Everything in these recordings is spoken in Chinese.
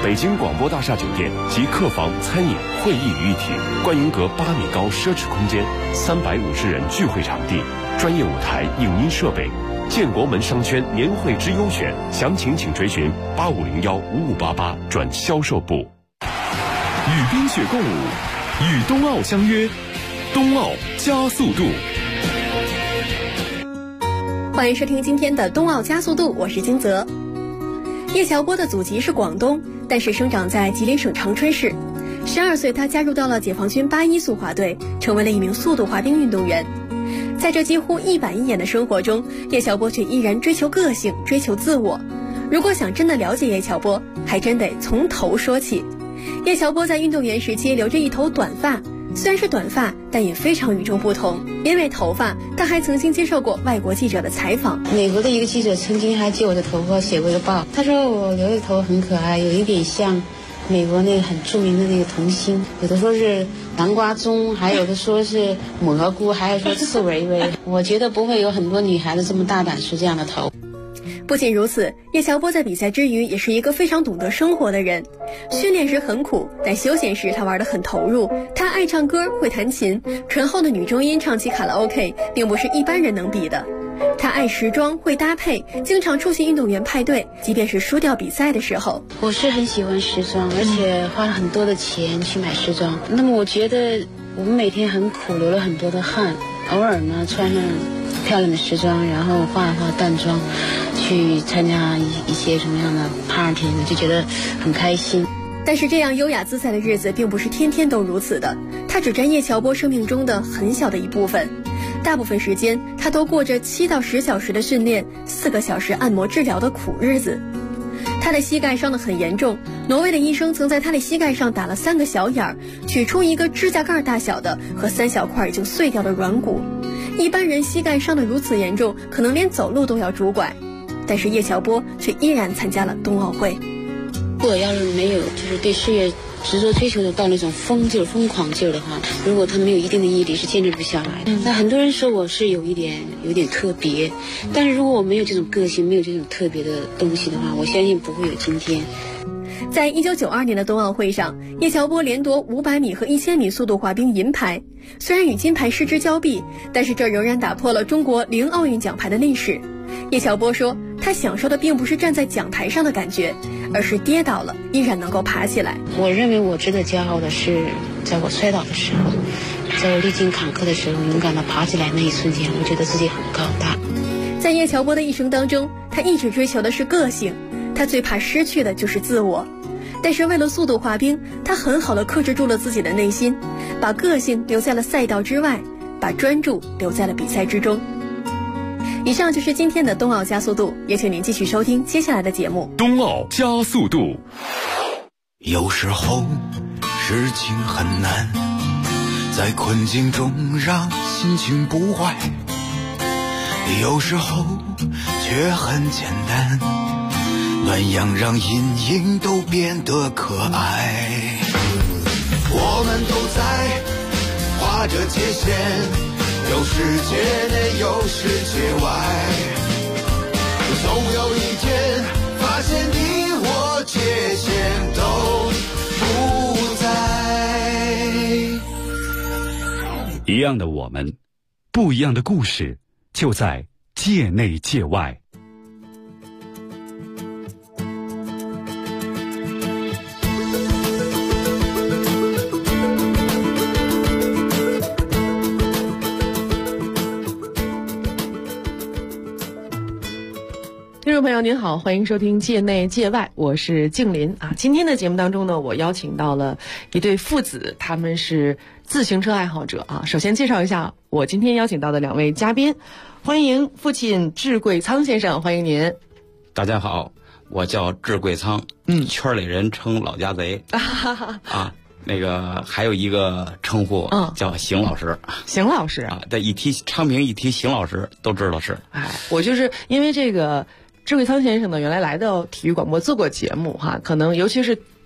北京广播大厦酒店集客房、餐饮、会议于一体，观云阁8米高奢侈空间，350人聚会场地，专业舞台、影音设备。建国门商圈年会之优选，详情请垂询85015588转销售部。 与冰雪共舞，与冬奥相约，冬奥加速度。 欢迎收听今天的冬奥加速度，我是金泽。叶乔波的祖籍是广东，但是生长在吉林省长春市。12岁，他加入到了解放军81速滑队，成为了一名速度滑冰运动员。在这几乎一板一眼的生活中，叶乔波却依然追求个性，追求自我。如果想真的了解叶乔波，还真得从头说起。叶乔波在运动员时期留着一头短发，虽然是短发，但也非常与众不同。因为头发，他还曾经接受过外国记者的采访。 美国的一个记者曾经还借我的头发写过一个报，他说我留的头很可爱，有一点像美国那个很著名的那个童星，有的说是南瓜棕，还有的说是蘑菇，还有说刺猬猬。我觉得不会有很多女孩子这么大胆梳这样的头。 不仅如此，叶乔波在比赛之余也是一个非常懂得生活的人。训练时很苦，但休闲时他玩得很投入。他爱唱歌，会弹琴，醇厚的女中音唱起卡拉 OK 并不是一般人能比的。他爱时装，会搭配，经常出席运动员派对，即便是输掉比赛的时候。 我是很喜欢时装，而且花了很多的钱去买时装。那么我觉得我们每天很苦，流了很多的汗，偶尔呢穿上漂亮的时装，然后化一化淡妆，去参加一些什么样的 party， 就觉得很开心。 但是这样优雅自在的日子并不是天天都如此的，它只占叶乔波生命中的很小的一部分。大部分时间他都过着7到10小时的训练，4个小时按摩治疗的苦日子。他的膝盖伤得很严重，挪威的医生曾在他的膝盖上打了3个小眼儿，取出一个指甲盖大小的和3小块已经碎掉的软骨。一般人膝盖伤得如此严重，可能连走路都要拄拐，但是叶乔波却依然参加了冬奥会。 如果要是没有就是对事业执着追求的到那种疯狂劲儿的话，如果他没有一定的毅力，是坚持不下来。那很多人说我是有点特别，但是如果我没有这种个性，没有这种特别的东西的话，我相信不会有今天。 在1992年的冬奥会上，叶乔波连夺500米和1000米速度滑冰银牌。虽然与金牌失之交臂，但是这仍然打破了中国0奥运奖牌的历史。叶乔波说，他享受的并不是站在讲台上的感觉，而是跌倒了依然能够爬起来。 我认为我值得骄傲的是，在我摔倒的时候，在我历经坎坷的时候，勇敢地爬起来那一瞬间，我觉得自己很高大。 在叶乔波的一生当中，他一直追求的是个性，他最怕失去的就是自我。但是为了速度滑冰，他很好地克制住了自己的内心，把个性留在了赛道之外，把专注留在了比赛之中。以上就是今天的冬奥加速度，也请您继续收听接下来的节目。 冬奥加速度。 有时候事情很难，在困境中让心情不坏，有时候却很简单，暖阳让阴影都变得可爱。我们都在划着界限，有世界内有世界外，总有一天发现你我界限都不在。 一样的我们，不一样的故事，就在界内界外。 听众朋友您好，欢迎收听界内界外，我是静林啊。今天的节目当中呢，我邀请到了一对父子，他们是自行车爱好者啊。首先介绍一下我今天邀请到的2位嘉宾，欢迎父亲智贵仓先生，欢迎您。 大家好，我叫智贵仓，圈里人称老家贼啊。那个还有一个称呼叫邢老师， 邢老师啊，这一提昌平一提邢老师都知道是。 我就是因为这个智贵仓先生呢，原来来到体育广播做过节目哈，可能尤其是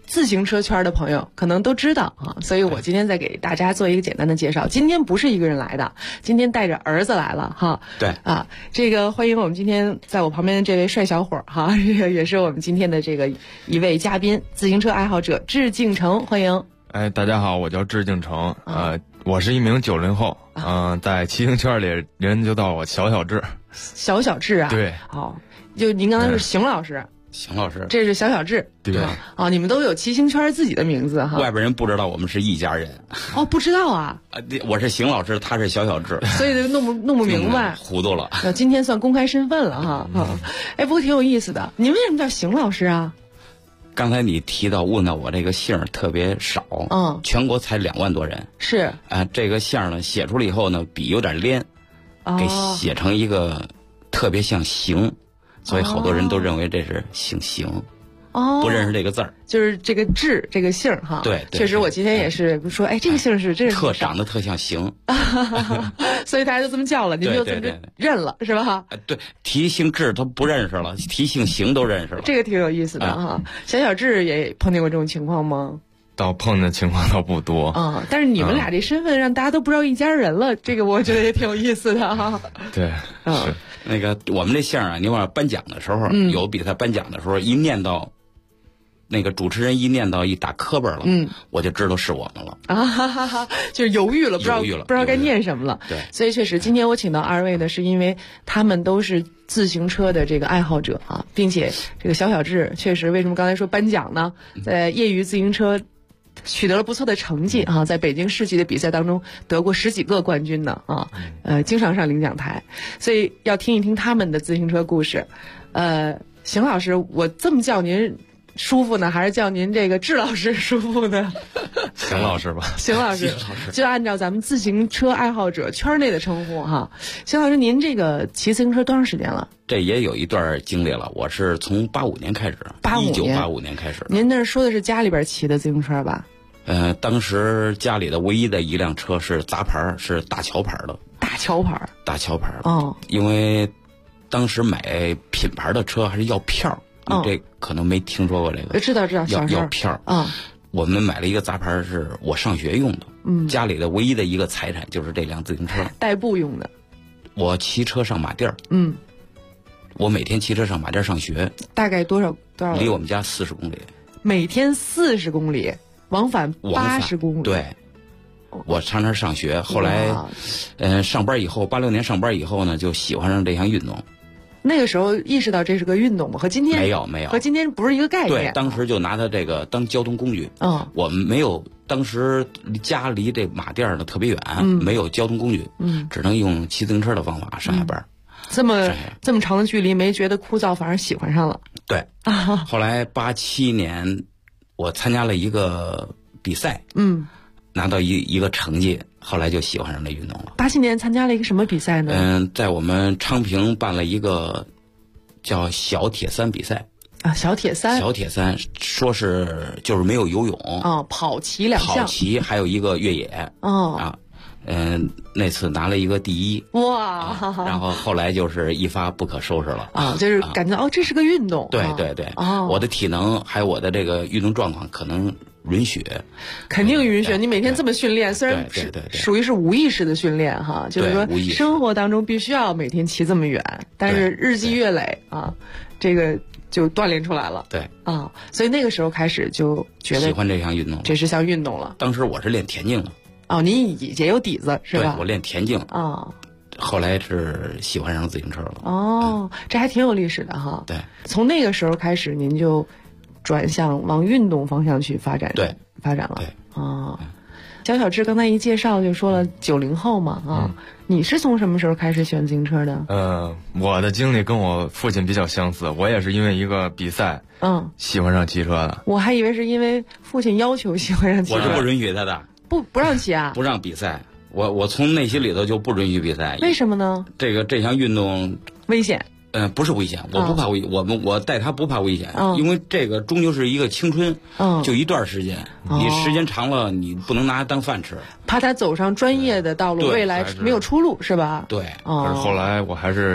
自行车圈的朋友可能都知道啊，所以我今天再给大家做一个简单的介绍。今天不是一个人来的，今天带着儿子来了哈。 对啊，这个欢迎我们今天在我旁边的这位帅小伙哈，也是我们今天的这个一位嘉宾，自行车爱好者致敬成，欢迎。 哎，大家好，我叫致敬成，我是一名90后，在骑行圈里人就叫我小志。 小志啊？ 对， 好，就您刚才是邢老师。 邢老师， 这是小志， 对啊，你们都有骑行圈自己的名字哈。 外边人不知道我们是一家人。 哦，不知道啊？ 我是邢老师，他是小志， 所以就弄不明白， 糊涂了。 今天算公开身份了哈。哎，不过挺有意思的。您为什么叫邢老师啊？ 刚才你问到我这个姓特别少，全国才2万多人。 是这个姓呢写出来以后呢，笔有点连，给写成一个特别像邢。所以好多人都认为这是姓邢，不认识这个字儿， 就是这个志这个姓哈。 对， 确实我今天也是说，哎，这个姓是这是长得特像邢， 所以大家就这么叫了，您就这么认了是吧？ 对，提姓志他不认识了，提姓邢都认识了， 这个挺有意思的哈。小志也碰见过这种情况吗？ 倒碰见情况倒不多但是你们俩这身份让大家都不知道一家人了，这个我觉得也挺有意思的哈。 对，是那个我们这姓啊，你往颁奖的时候，有比赛颁奖的时候，一念到那个主持人一念到一打磕巴了，我就知道是我们了就是犹豫了，不知道该念什么了。 对， 所以确实今天我请到二位呢，是因为他们都是自行车的这个爱好者啊，并且这个小志确实为什么刚才说颁奖呢？在业余自行车取得了不错的成绩啊，在北京市级的比赛当中得过10几个冠军呢啊，经常上领奖台，所以要听一听他们的自行车故事。邢老师，我这么叫您舒服呢，还是叫您这个志老师舒服呢？ 邢老师吧， 邢老师，就按照咱们自行车爱好者圈内的称呼哈。邢老师，您这个骑自行车多长时间了？ 这也有一段经历了，我是从85年开始，1985年开始。 您那说的是家里边骑的自行车吧？ 当时家里的唯一的一辆车是杂牌，是大桥牌的。 大桥牌哦，因为当时买品牌的车还是要票，你这可能没听说过这个。 知道， 要票啊。我们买了一个杂牌，是我上学用的。家里的唯一的一个财产就是这辆自行车， 代步用的。 我骑车上马甸儿。我每天骑车上马甸上学。 大概多少？ 离我们家40公里。 每天40公里。往返80公里。 对，我常常上学，后来，上班以后，86年上班以后呢，就喜欢上这项运动。 那个时候意识到这是个运动吗？和今天没有， 和今天不是一个概念。 对，当时就拿它这个当交通工具。我们没有，当时家离这马甸呢特别远，没有交通工具，只能用骑自行车的方法上下班。 这么长的距离，没觉得枯燥，反而喜欢上了。 对，后来87年。我参加了一个比赛，拿到一个成绩，后来就喜欢上这运动了。 87年参加了一个什么比赛呢？ 在我们昌平办了一个叫小铁三比赛。 小铁三说是就是没有游泳跑骑2项， 跑骑还有一个越野那次拿了一个第1， 哇！ 然后后来就是一发不可收拾了就是感觉这是个运动。 对，我的体能还有我的这个运动状况可能允许， 肯定允许。你每天这么训练，虽然属于是无意识的训练哈，就是说生活当中必须要每天骑这么远，但是日积月累这个就锻炼出来了。 对所以那个时候开始就觉得喜欢这项运动， 这是项运动了。 当时我是练田径的。 您也有底子是吧？ 对，我练田径后来是喜欢上自行车了。这还挺有历史的哈。 对， 从那个时候开始，您就转向往运动方向去发展。 对， 发展了。 对， 小志刚才一介绍就说了90后嘛你是从什么时候开始喜欢自行车的？ 我的经历跟我父亲比较相似，我也是因为一个比赛喜欢上骑车的。 我还以为是因为父亲要求喜欢上骑车。 我是不允许他的。 不让骑啊？ 不让比赛，我从内心里头就不允许比赛。 为什么呢？ 这项运动危险。 不是危险，我不怕危，我带他不怕危险，因为这个终究是一个青春，就一段时间，你时间长了，你不能拿它当饭吃。 怕他走上专业的道路，未来没有出路，是吧？ 对。 可是后来我还是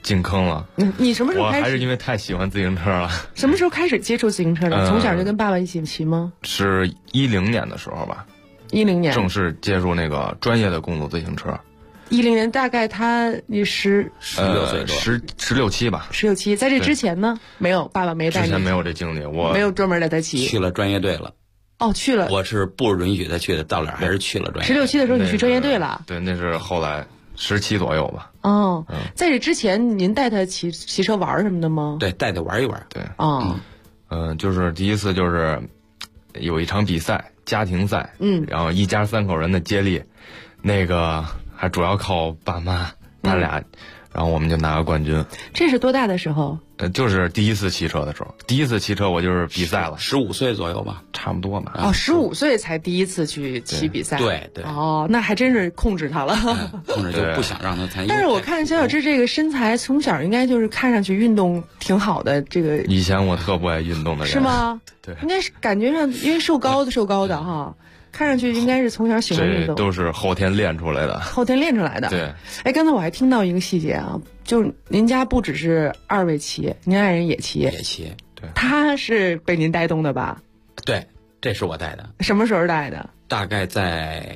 进坑了。 你什么时候开始？ 我还是因为太喜欢自行车了。 什么时候开始接触自行车的？从小就跟爸爸一起骑吗？ 是10年的时候吧。 10年正式接触那个专业的公路自行车。 10年大概你16岁多 ，16、17吧。 16、17，在这之前呢，没有，爸爸没带你。 之前没有这经历，我没有专门带他骑。 去了专业队了。 哦，去了。 我是不允许他去的，到哪还是去了专业队。 16、17的时候你去专业队了？ 对，那是后来17左右吧。 哦，在这之前您带他骑车玩什么的吗？ 对，带他玩一玩。 对。 哦。 就是第一次就是有一场比赛，家庭赛，然后一家3口人的接力，那个还主要靠爸妈他俩，然后我们就拿个冠军。 这是多大的时候？ 就是第一次骑车的时候。第一次骑车我就是比赛了 ，15岁左右吧， 差不多吧。 15岁才第一次去骑比赛。 对对。 哦，那还真是控制他了。 控制就不想让他参与。 但是我看小小志这个身材，从小应该就是看上去运动挺好的。这个以前我特不爱运动的人。 是吗？ 对。 应该是感觉上，因为瘦高的哈。看上去应该是从小喜欢运动， 这都是后天练出来的。 后天练出来的。 对。 哎，刚才我还听到一个细节啊，就是您家不只是2位骑，您爱人也骑。 也骑。 对。 他是被您带动的吧？ 对，这是我带的。 什么时候带的？ 大概在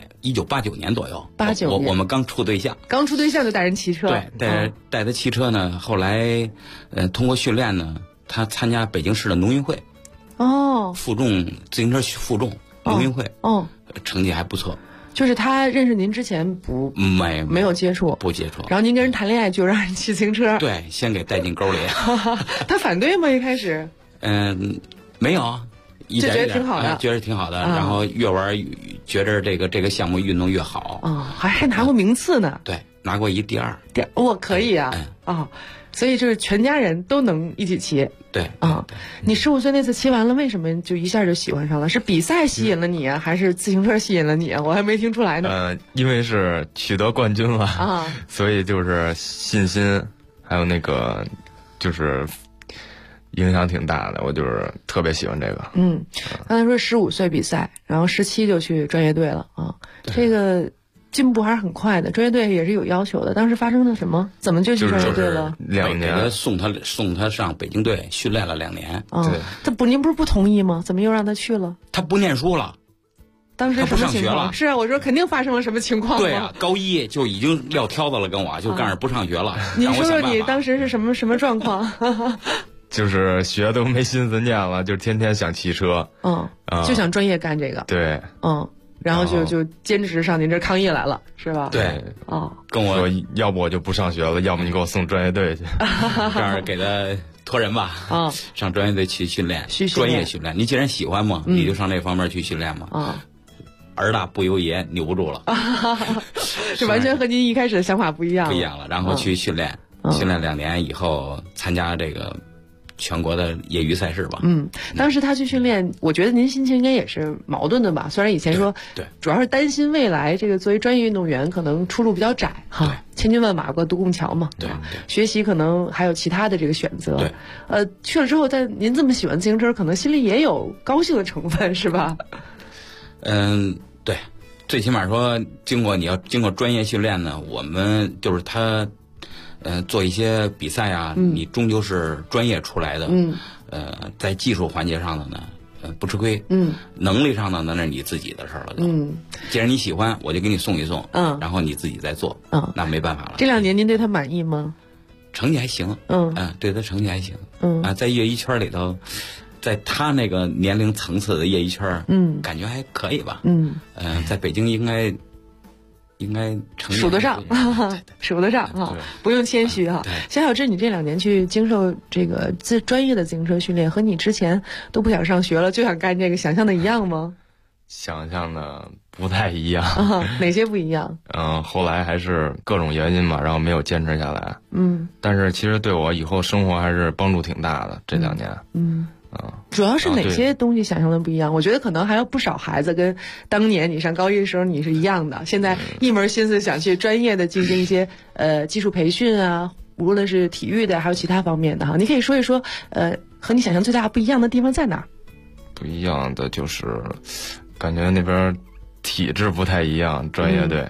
1989年左右。 89年。 我们刚处对象。 刚处对象就带人骑车。 对，带他骑车呢。后来，通过训练呢，他参加北京市的农运会。 哦。 负重自行车负重。农运会，成绩还不错。 就是他认识您之前没有接触， 不接触。 然后您跟人谈恋爱就让人骑自行车， 对，先给带进沟里。 他反对吗？一开始？ 没有， 就觉得挺好的， 觉得挺好的。然后越玩觉着这个项目运动越好。 还拿过名次呢。 对，拿过第二。 我可以啊。所以就是全家人都能一起骑。 对你15岁那次骑完了，为什么就一下就喜欢上了？是比赛吸引了你啊，还是自行车吸引了你啊？我还没听出来呢。 因为是取得冠军了所以就是信心还有那个就是影响挺大的，我就是特别喜欢这个。 刚才说15岁比赛，然后17就去专业队了啊，这个进步还是很快的。专业队也是有要求的，当时发生了什么？怎么就去专业队了 ？2年， 送他上北京队训练了2年。 对， 您不是不同意吗？怎么又让他去了？ 他不念书了。 当时什么情况？ 他不上学了。 是啊，我说肯定发生了什么情况。 对啊，高1就已经撂挑子了，跟我就告诉不上学了。 您说说你当时是什么状况？ 就是学都没心思念了，就天天想骑车。 就想专业干这个。 对。 然后就坚持上您这抗议来了，是吧？ 对。 跟我说，要不我就不上学了，要么你给我送专业队去。 这样给他托人吧。上专业队去训练，专业训练。你既然喜欢嘛，你就上这方面去训练嘛。儿大不由爷，扭不住了。 这完全和您一开始的想法不一样。 不一样了，然后去训练，训练2年以后参加这个全国的业余赛事吧。 当时他去训练，我觉得您心情应该也是矛盾的吧？虽然以前说， 对， 主要是担心未来这个作为专业运动员可能出路比较窄哈，千军万马过独木桥嘛。 对， 学习可能还有其他的这个选择。 对， 去了之后，但您这么喜欢自行车，可能心里也有高兴的成分，是吧？ 对，最起码说，你要经过专业训练呢，我们就是他。做一些比赛啊，你终究是专业出来的。在技术环节上的呢，不吃亏。能力上的那是你自己的事儿了。既然你喜欢，我就给你送一送。然后你自己再做。那没办法了。 这2年您对他满意吗？ 成绩还行。对他成绩还行。在业余圈里头，在他那个年龄层次的业余圈，感觉还可以吧。在北京应该数得上，数得上哈，不用谦虚哈。小小志，你这2年去经受这个专业的自行车训练，和你之前都不想上学了，就想干这个，想象的一样吗？ 想象的不太一样。 哪些不一样？ 后来还是各种原因嘛，然后没有坚持下来。但是其实对我以后生活还是帮助挺大的，这2年。 主要是哪些东西想象的不一样？我觉得可能还有不少孩子跟当年你上高1的时候你是一样的，现在一门心思想去专业的进行一些技术培训啊，无论是体育的还有其他方面的哈。你可以说一说和你想象最大不一样的地方在哪儿？ 不一样的就是感觉那边体制不太一样，专业队。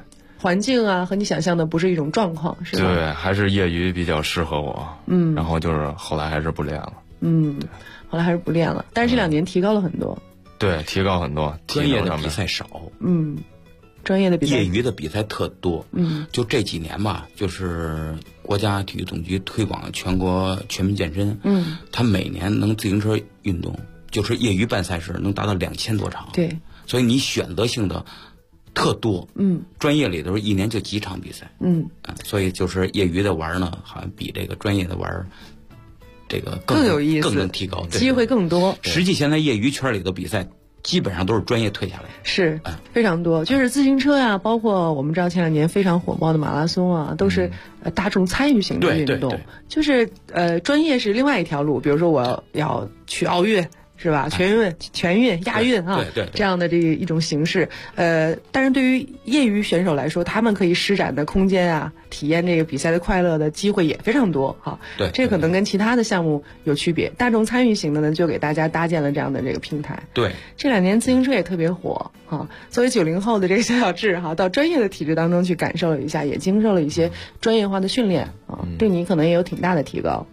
环境啊和你想象的不是一种状况，是吧？ 对，还是业余比较适合我。然后就是后来还是不练了。 后来还是不练了，但是这2年提高了很多。 对，提高很多。 专业的比赛少。 专业的比赛， 业余的比赛特多。就这几年吧，就是国家体育总局推广全国全民健身。他每年能自行车运动，就是业余办赛事能达到2000多场。 对， 所以你选择性的特多。专业里头一年就几场比赛。所以就是业余的玩呢，好像比这个专业的玩这个更有意思， 更能提高， 机会更多。 实际现在业余圈里的比赛基本上都是专业退下来的， 是非常多。就是自行车呀，包括我们知道前2年非常火爆的马拉松啊，都是大众参与型的运动。就是专业是另外一条路，比如说我要去奥运。是吧？全运、亚运啊， 对， 这样的这一种形式。但是对于业余选手来说，他们可以施展的空间啊，体验这个比赛的快乐的机会也非常多哈。 对， 这可能跟其他的项目有区别。大众参与型的呢，就给大家搭建了这样的这个平台。 对， 这2年自行车也特别火哈。作为90后的这个小智哈，到专业的体制当中去感受了一下，也经受了一些专业化的训练啊，对你可能也有挺大的提高。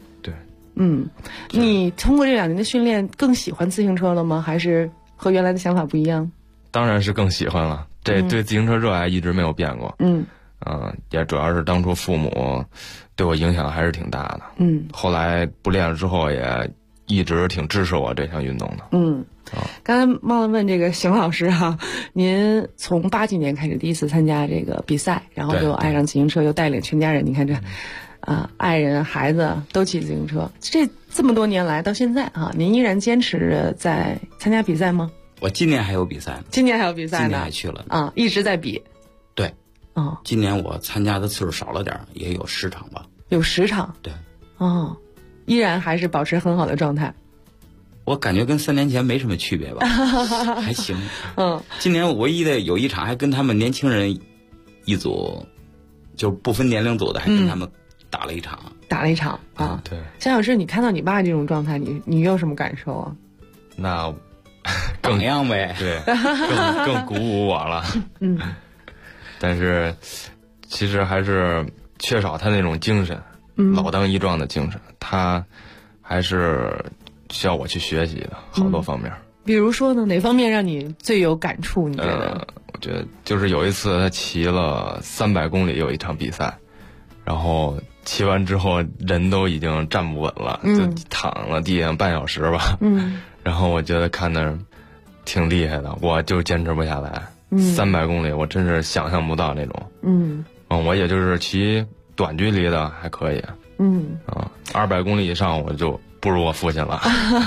你通过这2年的训练更喜欢自行车了吗？还是和原来的想法不一样？ 当然是更喜欢了，这对自行车热爱一直没有变过。也主要是当初父母对我影响还是挺大的。后来不练了之后也一直挺支持我这项运动的。 刚才忘了问这个邢老师哈，您从80几年开始第一次参加这个比赛，然后就爱上自行车，又带领全家人，你看这爱人孩子都骑自行车，这么多年来到现在啊，您依然坚持在参加比赛吗？ 我今年还有比赛呢。 今年还有比赛呢？ 今年还去了啊，一直在比。 对，今年我参加的次数少了点，也有10场吧。 有10场？ 对。 依然还是保持很好的状态。 我感觉跟3年前没什么区别吧，还行。今年唯一的有一场还跟他们年轻人一组，就不分年龄组的，还跟他们打了一场啊。 对， 肖老师，你看到你爸这种状态，你有什么感受啊？ 那榜样呗， 对，更鼓舞我了。但是其实还是缺少他那种精神，老当益壮的精神，他还是需要我去学习的好多方面。 比如说呢，哪方面让你最有感触？你觉得？ 我觉得就是有一次他骑了300公里有一场比赛，然后骑完之后人都已经站不稳了，就躺了地上半小时吧。然后我觉得看那挺厉害的，我就坚持不下来。300公里我真是想象不到那种。我也就是骑短距离的还可以。200公里以上我就不如我父亲了。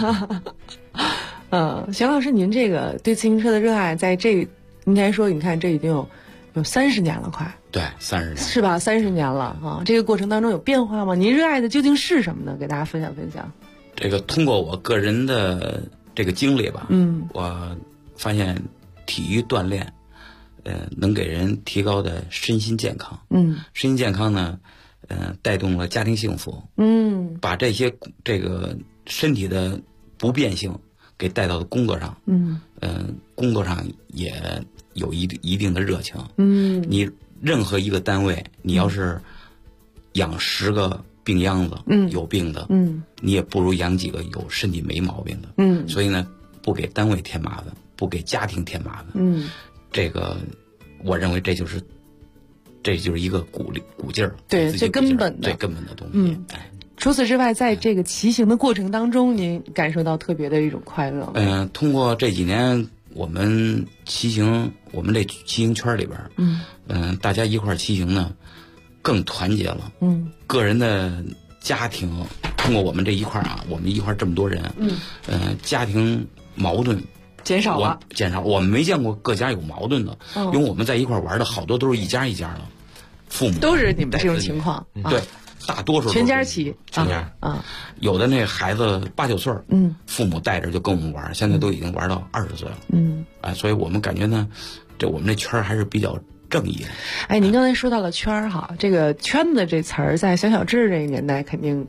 邢老师，您这个对自行车的热爱，在这应该说，你看这已经有30年了，快。 对，30年是吧？30年了啊！这个过程当中有变化吗？您热爱的究竟是什么呢？给大家分享分享。 这个通过我个人的这个经历吧，我发现体育锻炼，能给人提高的身心健康。身心健康呢，带动了家庭幸福。把这些这个身体的不便性给带到工作上。工作上也有一定的热情。你任何一个单位，你要是养10个病秧子，有病的，你也不如养几个有身体没毛病的。所以呢，不给单位添麻烦，不给家庭添麻烦。这个我认为这就是一个鼓劲儿， 对，最根本的最根本的东西。 除此之外，在这个骑行的过程当中，您感受到特别的一种快乐。 通过这几年我们骑行，我们这骑行圈里边，大家一块儿骑行呢，更团结了。个人的家庭通过我们这一块儿啊，我们一块儿这么多人，家庭矛盾减少了。 我们没见过各家有矛盾的，因为我们在一块儿玩的好多都是一家一家的，父母都是你们这种情况。 对。大多数全家骑， 全家有的那孩子8、9岁，父母带着就跟我们玩，现在都已经玩到20岁了，所以我们感觉呢，我们这圈还是比较正义的。 您刚才说到了圈哈，这个圈子这词儿在小智这个年代肯定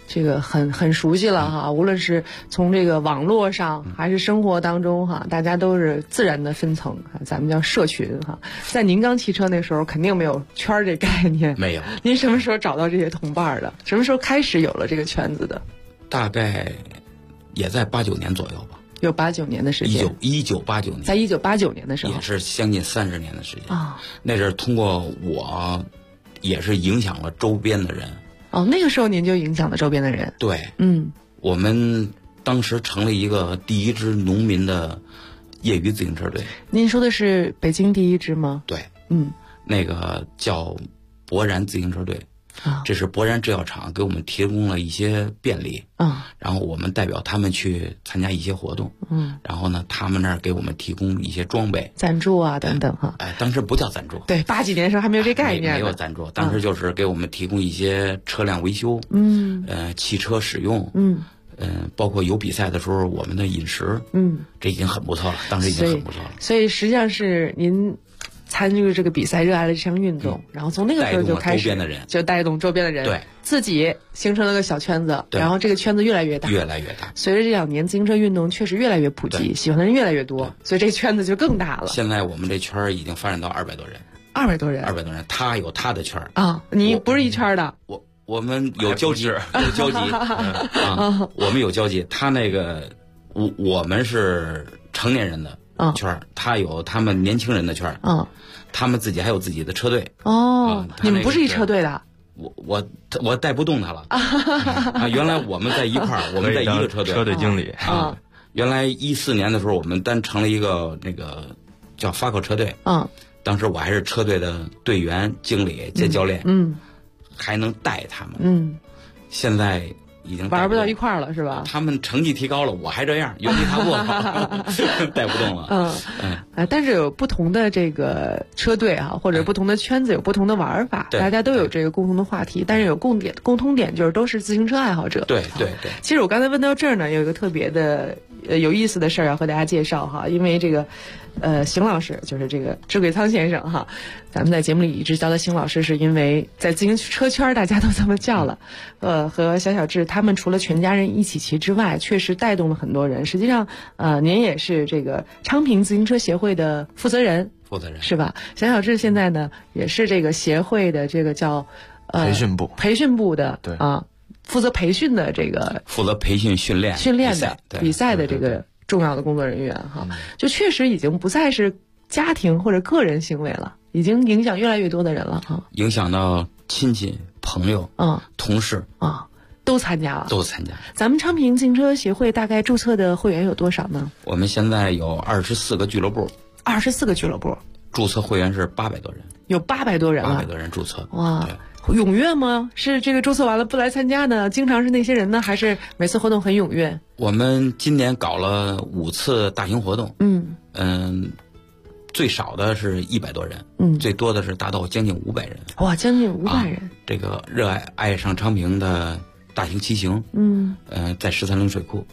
这个很熟悉了哈，无论是从这个网络上还是生活当中哈，大家都是自然的分层，咱们叫社群哈。在您刚骑车那时候，肯定没有圈儿这概念， 没有。 您什么时候找到这些同伴的？什么时候开始有了这个圈子的？ 大概也在89年左右吧。 有89年的时间。 1989年， 在1989年的时候， 也是将近30年的时间啊。 那阵儿通过我，也是影响了周边的人。 哦，那个时候您就影响了周边的人。 对，我们当时成了一个第一支农民的业余自行车队。 您说的是北京第一支吗？ 对，那个叫博然自行车队。这是博然制药厂给我们提供了一些便利，然后我们代表他们去参加一些活动，然后呢，他们那儿给我们提供一些装备、 赞助啊等等哈。 当时不叫赞助， 对，80几年的时候还没有这概念， 没有赞助，当时就是给我们提供一些车辆维修，汽车使用，包括有比赛的时候我们的饮食，这已经很不错了，当时已经很不错了。 所以实际上是您参与这个比赛，热爱了这项运动，然后从那个时候就开始就带动周边的人， 对， 自己形成了个小圈子，然后这个圈子越来越大， 越来越大。 随着这2年自行车运动确实越来越普及，喜欢的人越来越多，所以这圈子就更大了。 现在我们这圈已经发展到200多人 ，200多人， 他有他的圈啊，你不是一圈的， 我们有交集，有交集啊，我们有交集。他那个我们是成年人的圈，他有他们年轻人的圈，他们自己还有自己的车队。 你们不是一车队的？ 我带不动他了啊！原来我们在一块儿，我们在一个车队， 车队经理啊。原来14年的时候，我们单成了一个那个叫发口车队。当时我还是车队的队员、经理兼教练，还能带他们。现在已经玩不到一块儿了，是吧？ 他们成绩提高了，我还这样，原地踏步，带不动了。 但是有不同的这个车队啊，或者不同的圈子有不同的玩法，大家都有这个共同的话题，但是有共通点就是都是自行车爱好者。 对。 其实我刚才问到这儿呢，有一个特别的有意思的事儿要和大家介绍哈，因为这个邢老师就是这个智桂仓先生哈，咱们在节目里一直叫他邢老师，是因为在自行车圈大家都这么叫了。和小智他们除了全家人一起骑之外，确实带动了很多人。实际上您也是这个昌平自行车协会的负责人是吧？小智现在呢也是这个协会的这个叫培训部的对负责培训的这个负责培训训练的比赛的这个重要的工作人员哈，就确实已经不再是家庭或者个人行为了，已经影响越来越多的人了哈， 影响到亲戚、朋友、同事都参加了， 都参加。 咱们昌平自行车协会大概注册的会员有多少呢？ 我们现在有24个俱乐部 ，24个俱乐部， 注册会员是800多人， 有800多人了 ，800多人注册， 哇。踊跃吗？是这个注册完了不来参加呢？经常是那些人呢，还是每次活动很踊跃？ 我们今年搞了5次大型活动，最少的是100多人，最多的是达到将近500人。 哇，将近500人！ 这个热爱上昌平的大型骑行，在13陵水库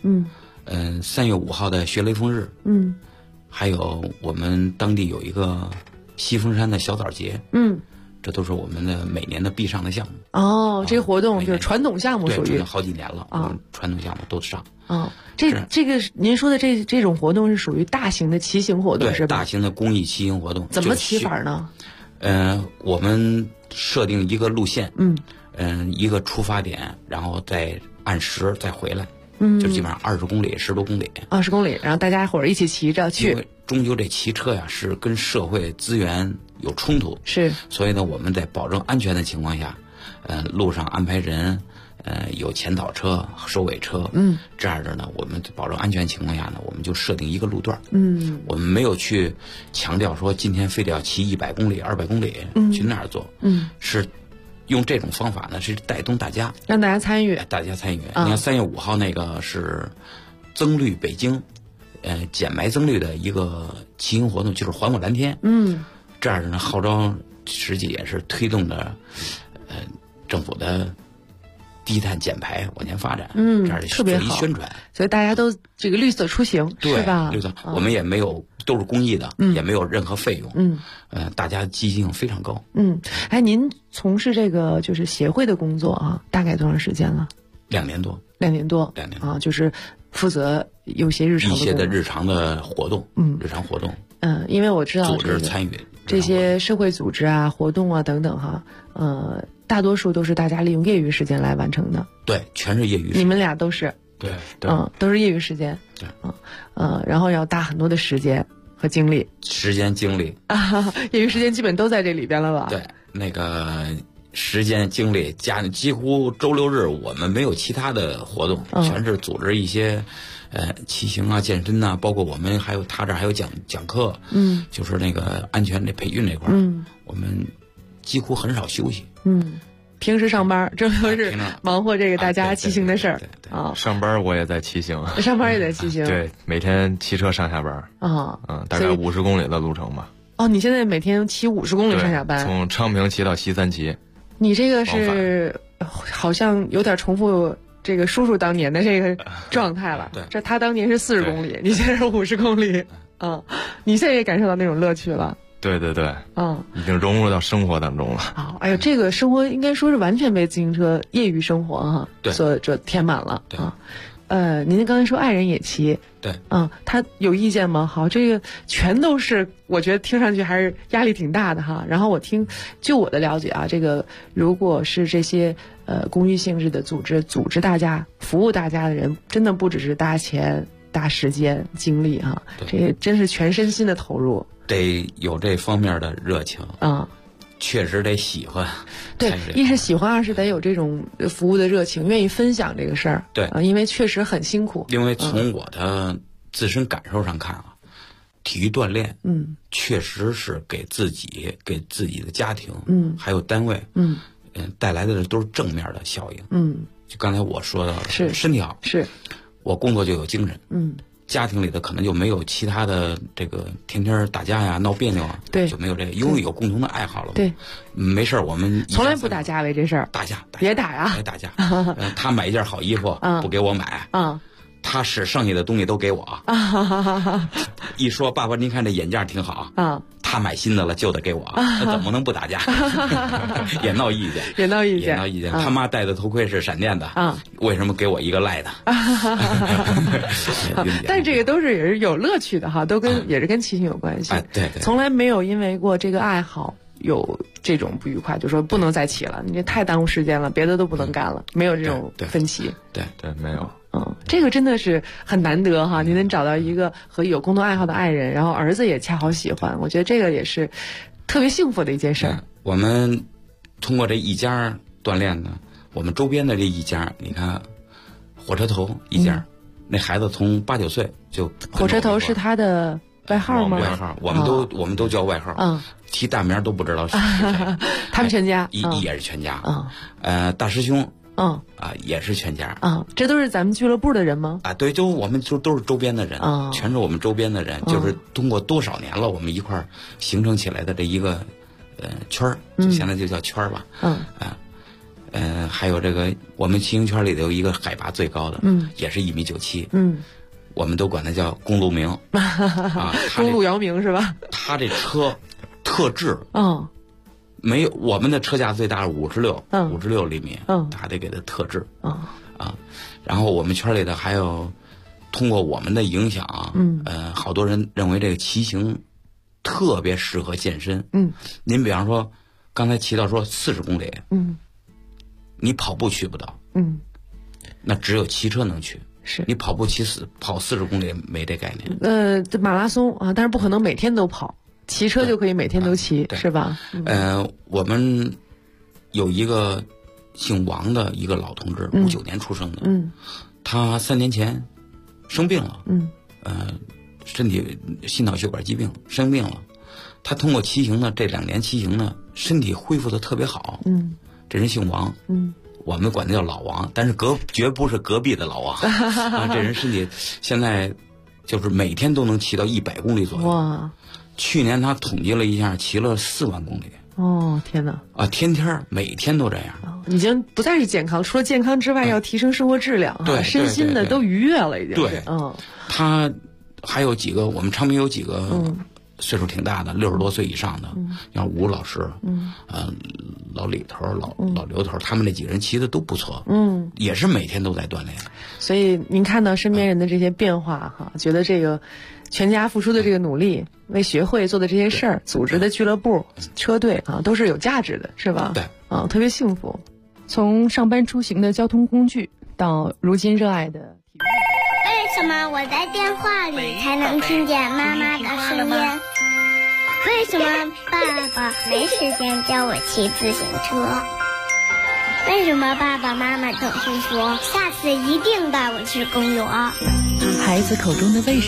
，3月5号的学雷锋日，还有我们当地有一个西峰山的小枣节，这都是我们的每年的必上的项目。 这个活动就是传统项目，属于好几年了啊，传统项目都上。 这个您说的这种活动是属于大型的骑行活动是吧？ 大型的公益骑行活动。 怎么骑法呢？ 我们设定一个路线，一个出发点，然后再按时再回来，就基本上20公里，10多公里。20公里， 然后大家伙儿一起骑着去。 因为终究这骑车呀是跟社会资源有冲突， 是， 所以呢，我们在保证安全的情况下，路上安排人，有前导车、收尾车，这样的呢，我们保证安全情况下呢，我们就设定一个路段，我们没有去强调说今天非得要骑100公里、200公里，去那儿做，是用这种方法呢，是带动大家， 让大家参与， 你看3月5号那个是增绿北京。减霾增绿的一个骑行活动，就是环我蓝天。这样呢，号召实际也是推动着政府的低碳减排往前发展。这样特别好， 宣传， 所以大家都这个绿色出行，是吧？ 绿色，我们也没有都是公益的，也没有任何费用。大家积极性非常高。 您从事这个就是协会的工作啊，大概多长时间了？ 2年多 ，2年多啊，就是负责有些日常的一些的日常的活动，日常活动， 因为我知道组织参与这些社会组织啊、活动啊等等哈，大多数都是大家利用业余时间来完成的。 对，全是业余时间。 你们俩都是。 对， 都是业余时间。 对， 然后要搭很多的时间和精力。 时间精力啊，业余时间基本都在这里边了吧？ 对，那个时间精力几乎周六日我们没有其他的活动，全是组织一些骑行啊、健身啊，包括我们他这儿还有讲课，就是那个安全这培训这块，我们几乎很少休息。 平时上班，周六日忙活这个大家骑行的事儿啊。 上班我也在骑行， 上班也在骑行。 对，每天骑车上下班大概50公里的路程吧。 哦，你现在每天骑50公里上下班？ 从昌平骑到西三旗。 你这个是好像有点重复这个叔叔当年的这个状态了。 对， 这他当年是40公里，你现在是50公里。你现在也感受到那种乐趣了。 对，已经融入到生活当中了。 哎呦，这个生活应该说是完全被自行车业余生活所填满了您刚才说爱人也骑， 对， 他有意见吗？好，这个全都是我觉得听上去还是压力挺大的哈。然后就我的了解啊，这个如果是这些公益性质的组织大家服务大家的人，真的不只是搭钱、搭时间、精力哈，这真是全身心的投入。 得有这方面的热情确实得喜欢。 对，一是喜欢，二是得有这种服务的热情，愿意分享这个事儿。 对， 因为确实很辛苦。 因为从我的自身感受上看体育锻炼，确实是给自己的家庭，还有单位，带来的都是正面的效应。就刚才我说的是身体好， 是我工作就有精神。家庭里的可能就没有其他的这个天天打架呀、闹别扭啊， 对， 就没有这个，因为有共同的爱好了。 对， 没事我们从来不打架为这事儿。 打架别打呀！ 别打架。他买一件好衣服不给我买他使剩下的东西都给我一说爸爸您看这眼镜挺好他买新的了就得给我那怎么能不打架也闹意见他妈戴的头盔是闪电的为什么给我一个赖的但这个都是也是有乐趣的哈，都也是跟骑行有关系。 对， 从来没有因为过这个爱好有这种不愉快，就说不能再骑了，你这太耽误时间了，别的都不能干了，没有这种分歧。 对， 没有。 这个真的是很难得哈，你能找到一个和有共同爱好的爱人，然后儿子也恰好喜欢，我觉得这个也是特别幸福的一件事。 我们通过这一家锻炼呢，我们周边的这一家，你看火车头一家，那孩子从8、9岁就火车头是他的外号吗？ 外号，我们都叫外号，提大名都不知道是谁。 他们全家也是全家大师兄。也是全家这都是咱们俱乐部的人吗？ 对，我们都是周边的人全是我们周边的人，就是通过多少年了，我们一块儿形成起来的这一个圈儿，就现在就叫圈儿吧。还有这个我们骑行圈里头有一个海拔最高的，也是1.97米，我们都管它叫公路名公路姚明是吧？ 他这车特制没有，我们的车架最大是56厘米，他得给它特制然后我们圈里的还有通过我们的影响好多人认为这个骑行特别适合健身。您比方说刚才骑到说40公里，你跑步去不到，那只有骑车能去。 是你跑步跑40公里没这概念。 马拉松但是不可能每天都跑。骑车就可以每天都骑，是吧？ 我们有一个姓王的一个老同志，59年出生的，他3年前生病了，身体心脑血管疾病生病了，他通过骑行呢，这2年骑行呢，身体恢复的特别好，这人姓王，我们管他叫老王，但是绝不是隔壁的老王这人身体现在就是每天都能骑到100公里左右。哇！去年他统计了一下，骑了4万公里。 天哪！ 天天每天都这样， 已经不再是健康，除了健康之外，要提升生活质量，身心的都愉悦了，已经。 对，他还有几个，我们昌平有几个岁数挺大的，60多岁以上的，像吴老师，老李头、老刘头，他们那几个人骑的都不错，也是每天都在锻炼。 所以您看到身边人的这些变化哈，觉得这个全家付出的这个努力，为学会做的这些事儿，组织的俱乐部、车队啊，都是有价值的，是吧？ 对， 啊，特别幸福。从上班出行的交通工具，到如今热爱的体育。 为什么我在电话里才能听见妈妈的声音？为什么爸爸没时间教我骑自行车？为什么爸爸妈妈总是说下次一定带我去公园？ 孩子口中的为什么